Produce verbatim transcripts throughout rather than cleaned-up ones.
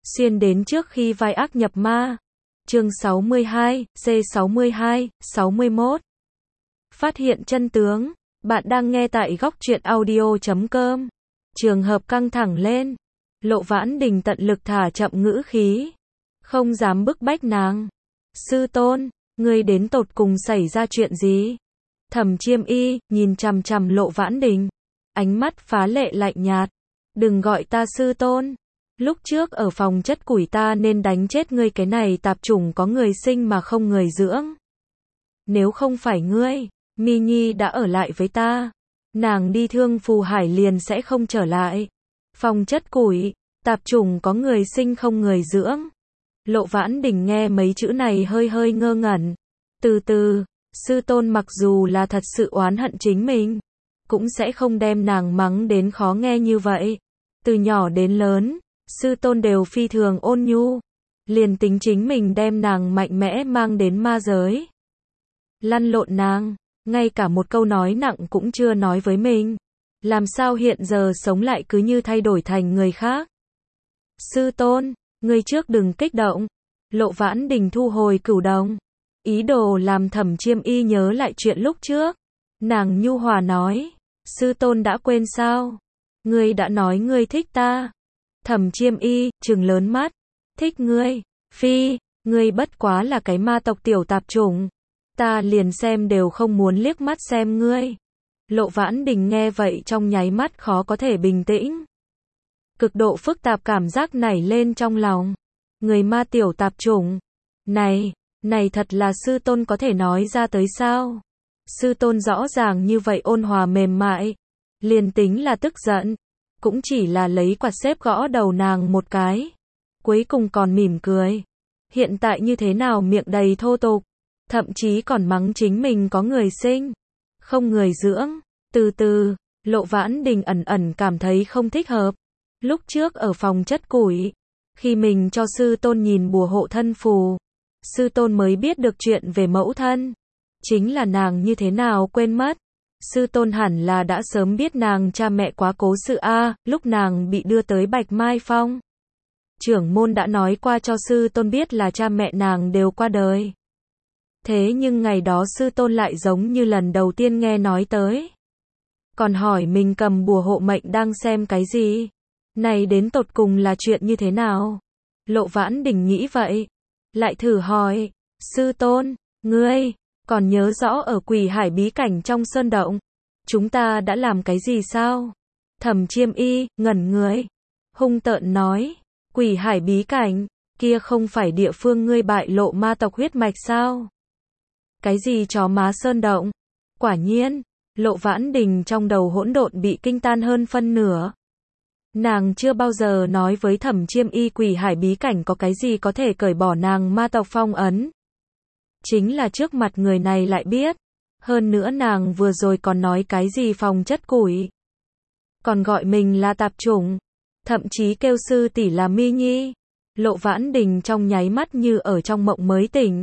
xuyên đến trước khi vai ác nhập ma. Chương sáu mươi hai, C sáu mươi hai, sáu mươi mốt. Phát hiện chân tướng. Bạn đang nghe tại góc truyện audio chấm com. Trường hợp căng thẳng lên. Lộ Vãn Đình tận lực thả chậm ngữ khí. Không dám bức bách nàng. Sư tôn, ngươi đến tột cùng xảy ra chuyện gì? Thẩm Chiêm Y, nhìn chằm chằm Lộ Vãn Đình. Ánh mắt phá lệ lạnh nhạt. Đừng gọi ta sư tôn. Lúc trước ở phòng chất củi ta nên đánh chết ngươi, cái này tạp chủng có người sinh mà không người dưỡng. Nếu không phải ngươi, Mi Nhi đã ở lại với ta. Nàng đi Thương Phù Hải liền sẽ không trở lại. Phòng chất củi, tạp chủng có người sinh không người dưỡng. Lộ Vãn Đình nghe mấy chữ này hơi hơi ngơ ngẩn. Từ từ, sư tôn mặc dù là thật sự oán hận chính mình, cũng sẽ không đem nàng mắng đến khó nghe như vậy. Từ nhỏ đến lớn, sư tôn đều phi thường ôn nhu. Liền tính chính mình đem nàng mạnh mẽ mang đến ma giới, lăn lộn nàng, ngay cả một câu nói nặng cũng chưa nói với mình. Làm sao hiện giờ sống lại cứ như thay đổi thành người khác? Sư tôn, ngươi trước đừng kích động. Lộ Vãn Đình thu hồi cửu đồng, ý đồ làm Thẩm Chiêm Y nhớ lại chuyện lúc trước. Nàng nhu hòa nói, sư tôn đã quên sao? Ngươi đã nói ngươi thích ta. Thẩm Chiêm Y trừng lớn mắt, thích ngươi? Phi, ngươi bất quá là cái ma tộc tiểu tạp chủng, ta liền xem đều không muốn liếc mắt xem ngươi. Lộ Vãn Đình nghe vậy trong nháy mắt khó có thể bình tĩnh. Cực độ phức tạp cảm giác nảy lên trong lòng. Người ma tiểu tạp chủng. Này, này thật là sư tôn có thể nói ra tới sao? Sư tôn rõ ràng như vậy ôn hòa mềm mại. Liền tính là tức giận, cũng chỉ là lấy quạt xếp gõ đầu nàng một cái. Cuối cùng còn mỉm cười. Hiện tại như thế nào miệng đầy thô tục. Thậm chí còn mắng chính mình có người sinh, không người dưỡng. Từ từ, Lộ Vãn Đình ẩn ẩn cảm thấy không thích hợp. Lúc trước ở phòng chất củi, khi mình cho sư tôn nhìn bùa hộ thân phù, sư tôn mới biết được chuyện về mẫu thân. Chính là nàng như thế nào quên mất. Sư tôn hẳn là đã sớm biết nàng cha mẹ quá cố sự a. Lúc nàng bị đưa tới Bạch Mai Phong, trưởng môn đã nói qua cho sư tôn biết là cha mẹ nàng đều qua đời. Thế nhưng ngày đó sư tôn lại giống như lần đầu tiên nghe nói tới. Còn hỏi mình cầm bùa hộ mệnh đang xem cái gì? Này đến tột cùng là chuyện như thế nào? Lộ Vãn Đình nghĩ vậy. Lại thử hỏi, sư tôn, ngươi, còn nhớ rõ ở Quỷ Hải bí cảnh trong sơn động, chúng ta đã làm cái gì sao? Thẩm Chiêm Y, ngẩn người, hung tợn nói, Quỷ Hải bí cảnh, kia không phải địa phương ngươi bại lộ ma tộc huyết mạch sao? Cái gì chó má sơn động? Quả nhiên, Lộ Vãn Đình trong đầu hỗn độn bị kinh tan hơn phân nửa. Nàng chưa bao giờ nói với Thẩm Chiêm Y Quỷ Hải bí cảnh có cái gì có thể cởi bỏ nàng ma tộc phong ấn. Chính là trước mặt người này lại biết. Hơn nữa nàng vừa rồi còn nói cái gì phòng chất củi. Còn gọi mình là tạp chủng. Thậm chí kêu sư tỷ là Mi Nhi. Lộ Vãn Đình trong nháy mắt như ở trong mộng mới tỉnh.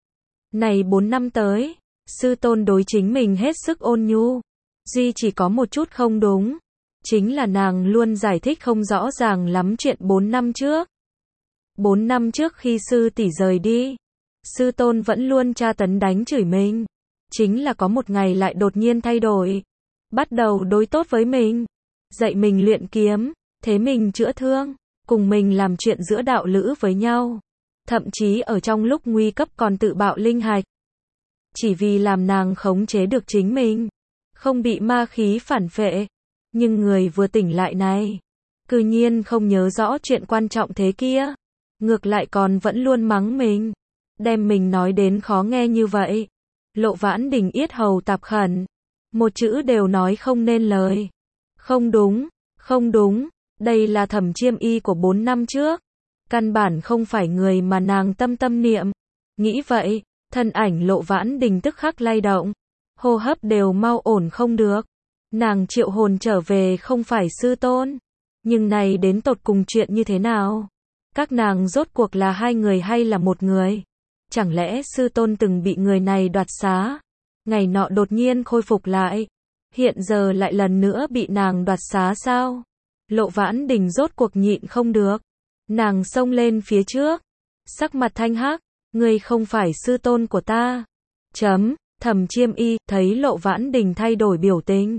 Này bốn năm tới, sư tôn đối chính mình hết sức ôn nhu. Duy chỉ có một chút không đúng. Chính là nàng luôn giải thích không rõ ràng lắm chuyện bốn năm trước. Bốn năm trước khi sư tỷ rời đi, sư tôn vẫn luôn tra tấn đánh chửi mình. Chính là có một ngày lại đột nhiên thay đổi. Bắt đầu đối tốt với mình. Dạy mình luyện kiếm, thế mình chữa thương, cùng mình làm chuyện giữa đạo lữ với nhau. Thậm chí ở trong lúc nguy cấp còn tự bạo linh hạch. Chỉ vì làm nàng khống chế được chính mình, không bị ma khí phản phệ. Nhưng người vừa tỉnh lại này, cư nhiên không nhớ rõ chuyện quan trọng thế kia. Ngược lại còn vẫn luôn mắng mình. Đem mình nói đến khó nghe như vậy. Lộ Vãn Đình yết hầu tạp khẩn. Một chữ đều nói không nên lời. Không đúng, không đúng. Đây là Thẩm Chiêm Y của bốn năm trước. Căn bản không phải người mà nàng tâm tâm niệm. Nghĩ vậy, thân ảnh Lộ Vãn Đình tức khắc lay động. Hô hấp đều mau ổn không được. Nàng triệu hồn trở về không phải sư tôn. Nhưng này đến tột cùng chuyện như thế nào? Các nàng rốt cuộc là hai người hay là một người? Chẳng lẽ sư tôn từng bị người này đoạt xá? Ngày nọ đột nhiên khôi phục lại. Hiện giờ lại lần nữa bị nàng đoạt xá sao? Lộ Vãn Đình rốt cuộc nhịn không được. Nàng xông lên phía trước, sắc mặt thanh hắc, ngươi không phải sư tôn của ta. Chấm, Thẩm Chiêm Y thấy Lộ Vãn Đình thay đổi biểu tình.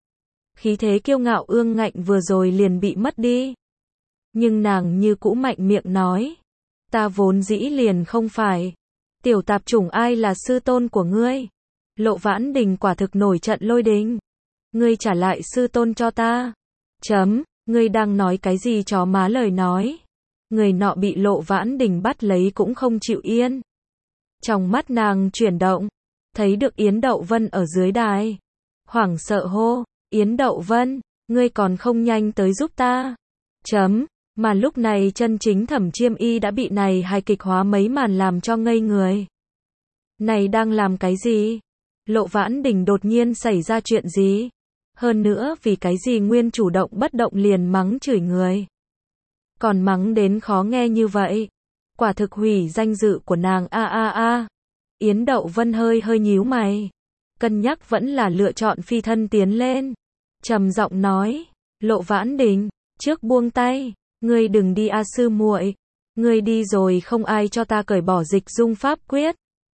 Khí thế kiêu ngạo ương ngạnh vừa rồi liền bị mất đi. Nhưng nàng như cũ mạnh miệng nói, ta vốn dĩ liền không phải. Tiểu tạp chủng, ai là sư tôn của ngươi? Lộ Vãn Đình quả thực nổi trận lôi đình. Ngươi trả lại sư tôn cho ta. Chấm, ngươi đang nói cái gì chó má lời nói. Người nọ bị Lộ Vãn Đình bắt lấy cũng không chịu yên. Trong mắt nàng chuyển động, thấy được Yến Đậu Vân ở dưới đài. Hoảng sợ hô, Yến Đậu Vân, ngươi còn không nhanh tới giúp ta. Chấm, mà lúc này chân chính Thẩm Chiêm Y đã bị này hài kịch hóa mấy màn làm cho ngây người. Này đang làm cái gì? Lộ Vãn Đình đột nhiên xảy ra chuyện gì? Hơn nữa vì cái gì nguyên chủ động bất động liền mắng chửi người? Còn mắng đến khó nghe như vậy. Quả thực hủy danh dự của nàng a a a. Yến Đậu Vân hơi hơi nhíu mày. Cân nhắc vẫn là lựa chọn phi thân tiến lên. Trầm giọng nói, Lộ Vãn Đình, trước buông tay, ngươi đừng đi a sư muội. Ngươi đi rồi không ai cho ta cởi bỏ dịch dung pháp quyết.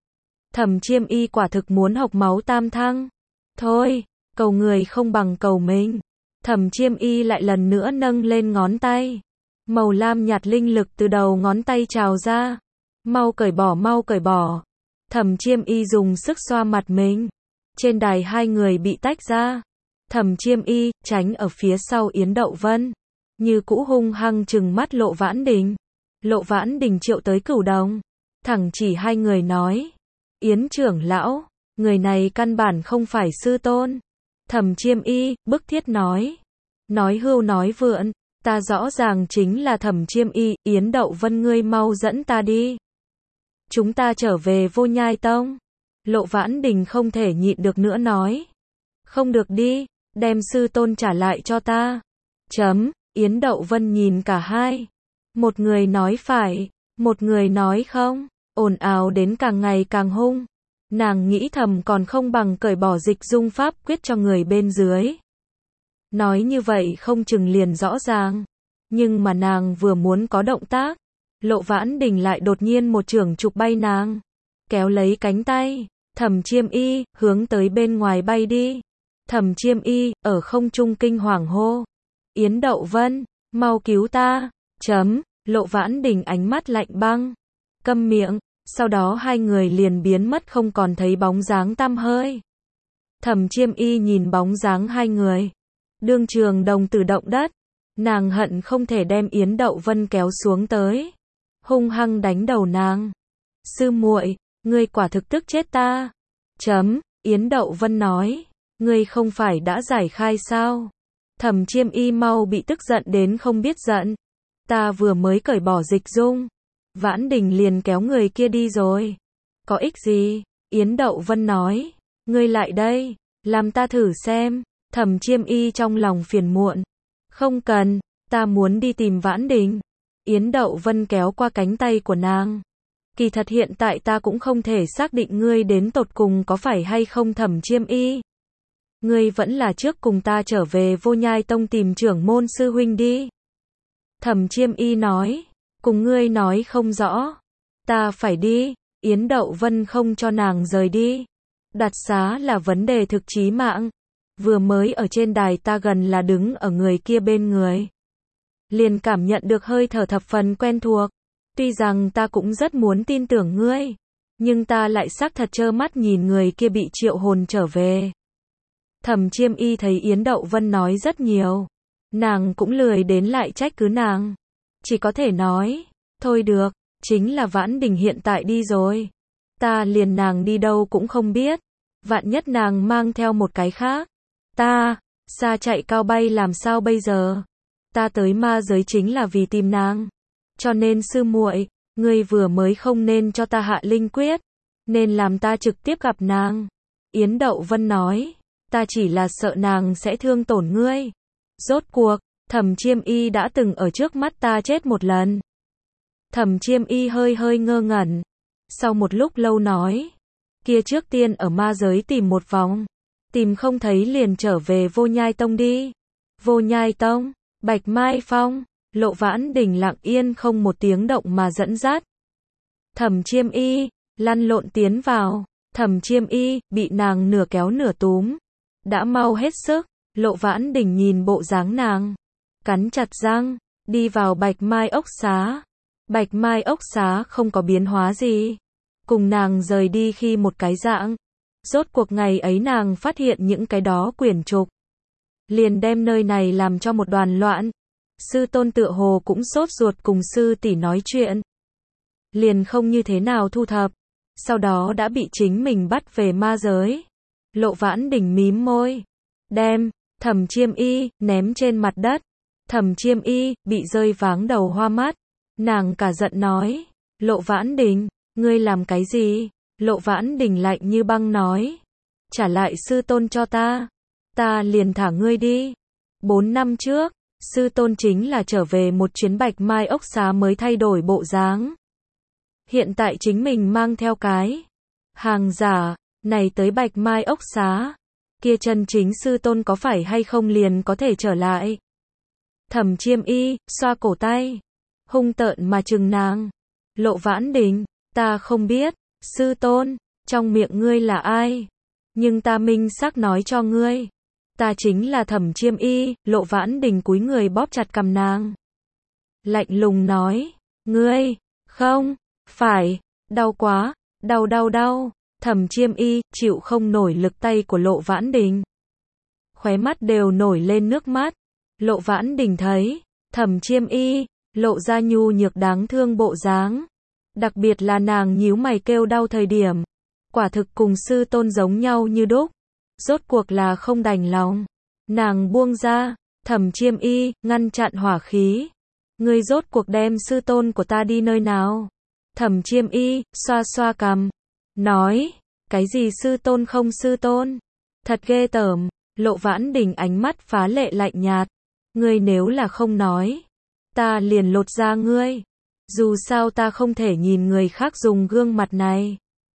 Thẩm Chiêm Y quả thực muốn học máu tam thăng. Thôi, cầu người không bằng cầu mình. Thẩm Chiêm Y lại lần nữa nâng lên ngón tay. Màu lam nhạt linh lực từ đầu ngón tay trào ra. Mau cởi bỏ, mau cởi bỏ. Thẩm Chiêm Y dùng sức xoa mặt mình. Trên đài hai người bị tách ra. Thẩm Chiêm Y tránh ở phía sau Yến Đậu Vân. Như cũ hung hăng trừng mắt Lộ Vãn Đình. Lộ Vãn Đình triệu tới Cửu Đồng. Thẳng chỉ hai người nói. Yến trưởng lão, người này căn bản không phải sư tôn. Thẩm Chiêm Y bức thiết nói. Nói hưu nói vượn. Ta rõ ràng chính là Thẩm Chiêm Y. Yến Đậu Vân, ngươi mau dẫn ta đi. Chúng ta trở về Vô Nhai Tông. Lộ Vãn Đình không thể nhịn được nữa nói. Không được đi, đem sư tôn trả lại cho ta. Chấm, Yến Đậu Vân nhìn cả hai. Một người nói phải, một người nói không. Ồn ào đến càng ngày càng hung. Nàng nghĩ thầm còn không bằng cởi bỏ dịch dung pháp quyết cho người bên dưới. Nói như vậy không chừng liền rõ ràng. Nhưng mà nàng vừa muốn có động tác, Lộ Vãn Đình lại đột nhiên một chưởng chụp bay nàng. Kéo lấy cánh tay, Thẩm Chiêm Y, hướng tới bên ngoài bay đi. Thẩm Chiêm Y, ở không trung kinh hoàng hô. Yến Đậu Vân, mau cứu ta. Chấm, Lộ Vãn Đình ánh mắt lạnh băng. Câm miệng, sau đó hai người liền biến mất không còn thấy bóng dáng tăm hơi. Thẩm Chiêm Y nhìn bóng dáng hai người. Đương trường đồng tử động đất. Nàng hận không thể đem Yến Đậu Vân kéo xuống tới. Hung hăng đánh đầu nàng. Sư muội, ngươi quả thực tức chết ta. Chấm, Yến Đậu Vân nói. Ngươi không phải đã giải khai sao? Thẩm Chiêm Y mau bị tức giận đến không biết giận. Ta vừa mới cởi bỏ dịch dung. Vãn Đình liền kéo người kia đi rồi. Có ích gì? Yến Đậu Vân nói. Ngươi lại đây, làm ta thử xem. Thẩm Chiêm Y trong lòng phiền muộn. Không cần, ta muốn đi tìm Vãn Đình. Yến Đậu Vân kéo qua cánh tay của nàng. Kỳ thật hiện tại ta cũng không thể xác định ngươi đến tột cùng có phải hay không Thẩm Chiêm Y. Ngươi vẫn là trước cùng ta trở về Vô Nhai Tông tìm trưởng môn sư huynh đi. Thẩm Chiêm Y nói. Cùng ngươi nói không rõ. Ta phải đi. Yến Đậu Vân không cho nàng rời đi. Đặt xá là vấn đề thực chí mạng. Vừa mới ở trên đài ta gần là đứng ở người kia bên người. Liền cảm nhận được hơi thở thập phần quen thuộc. Tuy rằng ta cũng rất muốn tin tưởng ngươi. Nhưng ta lại xác thật trơ mắt nhìn người kia bị triệu hồn trở về. Thẩm Chiêm Y thấy Yến Đậu Vân nói rất nhiều. Nàng cũng lười đến lại trách cứ nàng. Chỉ có thể nói. Thôi được, chính là Vãn Đình hiện tại đi rồi. Ta liền nàng đi đâu cũng không biết. Vạn nhất nàng mang theo một cái khác. Ta, xa chạy cao bay làm sao bây giờ? Ta tới ma giới chính là vì tìm nàng. Cho nên sư muội, ngươi vừa mới không nên cho ta hạ linh quyết. Nên làm ta trực tiếp gặp nàng. Yến Đậu Vân nói. Ta chỉ là sợ nàng sẽ thương tổn ngươi. Rốt cuộc, Thẩm Chiêm Y đã từng ở trước mắt ta chết một lần. Thẩm Chiêm Y hơi hơi ngơ ngẩn. Sau một lúc lâu nói. Kia trước tiên ở ma giới tìm một vòng. Tìm không thấy liền trở về Vô Nhai Tông đi. Vô Nhai Tông, Bạch Mai Phong, Lộ Vãn Đình lặng yên không một tiếng động mà dẫn dắt. Thẩm Chiêm Y, lăn lộn tiến vào. Thẩm Chiêm Y, bị nàng nửa kéo nửa túm. Đã mau hết sức, Lộ Vãn Đình nhìn bộ dáng nàng. Cắn chặt răng, đi vào Bạch Mai ốc xá. Bạch Mai ốc xá không có biến hóa gì. Cùng nàng rời đi khi một cái dạng. Rốt cuộc ngày ấy nàng phát hiện những cái đó quyển trục. Liền đem nơi này làm cho một đoàn loạn. Sư tôn tựa hồ cũng sốt ruột cùng sư tỷ nói chuyện. Liền không như thế nào thu thập. Sau đó đã bị chính mình bắt về ma giới. Lộ Vãn Đình mím môi. Đem, Thẩm Chiêm Y, ném trên mặt đất. Thẩm Chiêm Y, bị rơi váng đầu hoa mắt. Nàng cả giận nói. Lộ Vãn Đình, ngươi làm cái gì? Lộ Vãn Đình lạnh như băng nói. Trả lại sư tôn cho ta. Ta liền thả ngươi đi. Bốn năm trước, sư tôn chính là trở về một chuyến Bạch Mai ốc xá mới thay đổi bộ dáng. Hiện tại chính mình mang theo cái hàng giả này tới Bạch Mai ốc xá. Kia chân chính sư tôn có phải hay không liền có thể trở lại. Thẩm Chiêm Y, xoa cổ tay. Hung tợn mà trừng nàng. Lộ Vãn Đình, ta không biết, sư tôn, trong miệng ngươi là ai? Nhưng ta minh xác nói cho ngươi. Ta chính là Thẩm Chiêm Y, Lộ Vãn Đình cúi người bóp chặt cằm nàng. Lạnh lùng nói, ngươi, không, phải, đau quá, đau đau đau. Thẩm Chiêm Y, chịu không nổi lực tay của Lộ Vãn Đình. Khóe mắt đều nổi lên nước mắt. Lộ Vãn Đình thấy, Thẩm Chiêm Y, lộ ra nhu nhược đáng thương bộ dáng. Đặc biệt là nàng nhíu mày kêu đau thời điểm. Quả thực cùng sư tôn giống nhau như đúc. Rốt cuộc là không đành lòng. Nàng buông ra, Thẩm Chiêm Y, ngăn chặn hỏa khí. Ngươi rốt cuộc đem sư tôn của ta đi nơi nào? Thẩm Chiêm Y, xoa xoa cằm. Nói, cái gì sư tôn không sư tôn? Thật ghê tởm. Lộ Vãn Đình ánh mắt phá lệ lạnh nhạt. Ngươi nếu là không nói, ta liền lột da ngươi. Dù sao ta không thể nhìn người khác dùng gương mặt này.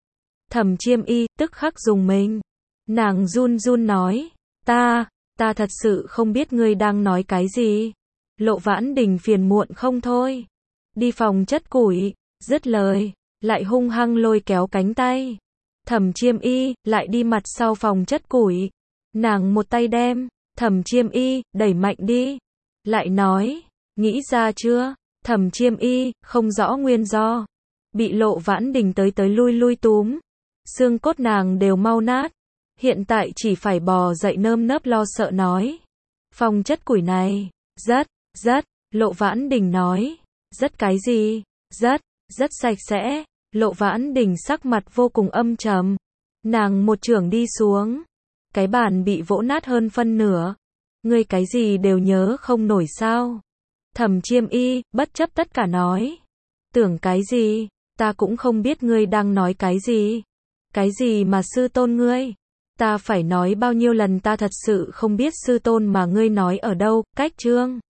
Thẩm Chiêm Y, tức khắc dùng mình. Nàng run run nói, ta, ta thật sự không biết ngươi đang nói cái gì. Lộ Vãn Đình phiền muộn không thôi. Đi phòng chất củi, dứt lời, lại hung hăng lôi kéo cánh tay. Thẩm Chiêm Y, lại đi mặt sau phòng chất củi. Nàng một tay đem, Thẩm Chiêm Y, đẩy mạnh đi. Lại nói, nghĩ ra chưa? Thẩm Chiêm Y, không rõ nguyên do. Bị Lộ Vãn Đình tới tới lui lui túm. Xương cốt nàng đều mau nát. Hiện tại chỉ phải bò dậy nơm nớp lo sợ nói. Phòng chất củi này, rất, rất, Lộ Vãn Đình nói. Rất cái gì? Rất, rất sạch sẽ. Lộ Vãn Đình sắc mặt vô cùng âm trầm. Nàng một chưởng đi xuống. Cái bàn bị vỗ nát hơn phân nửa. Ngươi cái gì đều nhớ không nổi sao? Thẩm Chiêm Y, bất chấp tất cả nói. Tưởng cái gì? Ta cũng không biết ngươi đang nói cái gì. Cái gì mà sư tôn ngươi? Ta phải nói bao nhiêu lần ta thật sự không biết sư tôn mà ngươi nói ở đâu, cách chương.